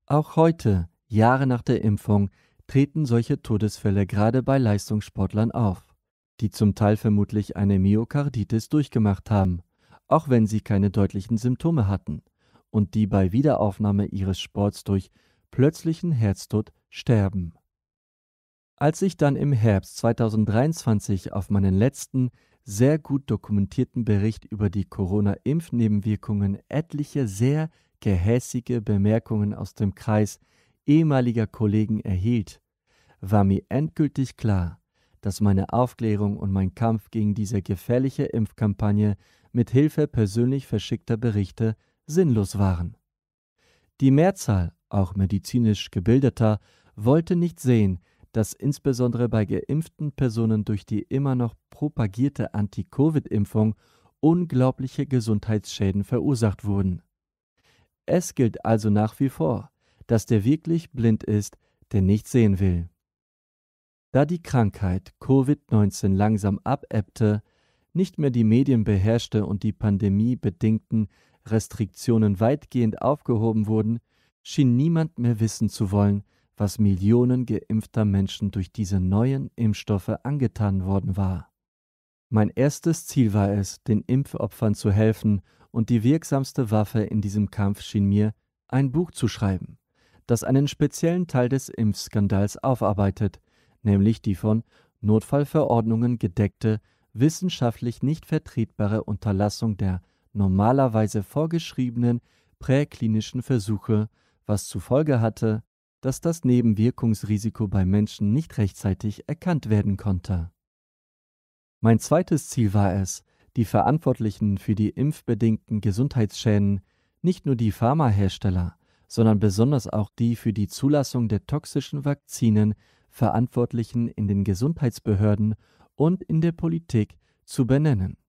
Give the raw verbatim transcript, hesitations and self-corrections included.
Auch heute, Jahre nach der Impfung, treten solche Todesfälle gerade bei Leistungssportlern auf, die zum Teil vermutlich eine Myokarditis durchgemacht haben, auch wenn sie keine deutlichen Symptome hatten, und die bei Wiederaufnahme ihres Sports durch plötzlichen Herztod sterben. Als ich dann im Herbst zweitausenddreiundzwanzig auf meinen letzten, sehr gut dokumentierten Bericht über die Corona-Impfnebenwirkungen etliche sehr gehässige Bemerkungen aus dem Kreis ehemaliger Kollegen erhielt, war mir endgültig klar, dass meine Aufklärung und mein Kampf gegen diese gefährliche Impfkampagne mit Hilfe persönlich verschickter Berichte sinnlos waren. Die Mehrzahl, auch medizinisch Gebildeter, wollte nicht sehen, dass insbesondere bei geimpften Personen durch die immer noch propagierte Anti-Covid-Impfung unglaubliche Gesundheitsschäden verursacht wurden. Es gilt also nach wie vor, dass der wirklich blind ist, der nicht sehen will. Da die Krankheit Covid neunzehn langsam abebbte, nicht mehr die Medien beherrschte und die pandemiebedingten Restriktionen weitgehend aufgehoben wurden, schien niemand mehr wissen zu wollen, was Millionen geimpfter Menschen durch diese neuen Impfstoffe angetan worden war. Mein erstes Ziel war es, den Impfopfern zu helfen, und die wirksamste Waffe in diesem Kampf schien mir, ein Buch zu schreiben, das einen speziellen Teil des Impfskandals aufarbeitet, nämlich die von Notfallverordnungen gedeckte, wissenschaftlich nicht vertretbare Unterlassung der normalerweise vorgeschriebenen präklinischen Versuche, was zur Folge hatte, dass das Nebenwirkungsrisiko bei Menschen nicht rechtzeitig erkannt werden konnte. Mein zweites Ziel war es, die Verantwortlichen für die impfbedingten Gesundheitsschäden, nicht nur die Pharmahersteller, sondern besonders auch die für die Zulassung der toxischen Vakzinen Verantwortlichen in den Gesundheitsbehörden und in der Politik zu benennen.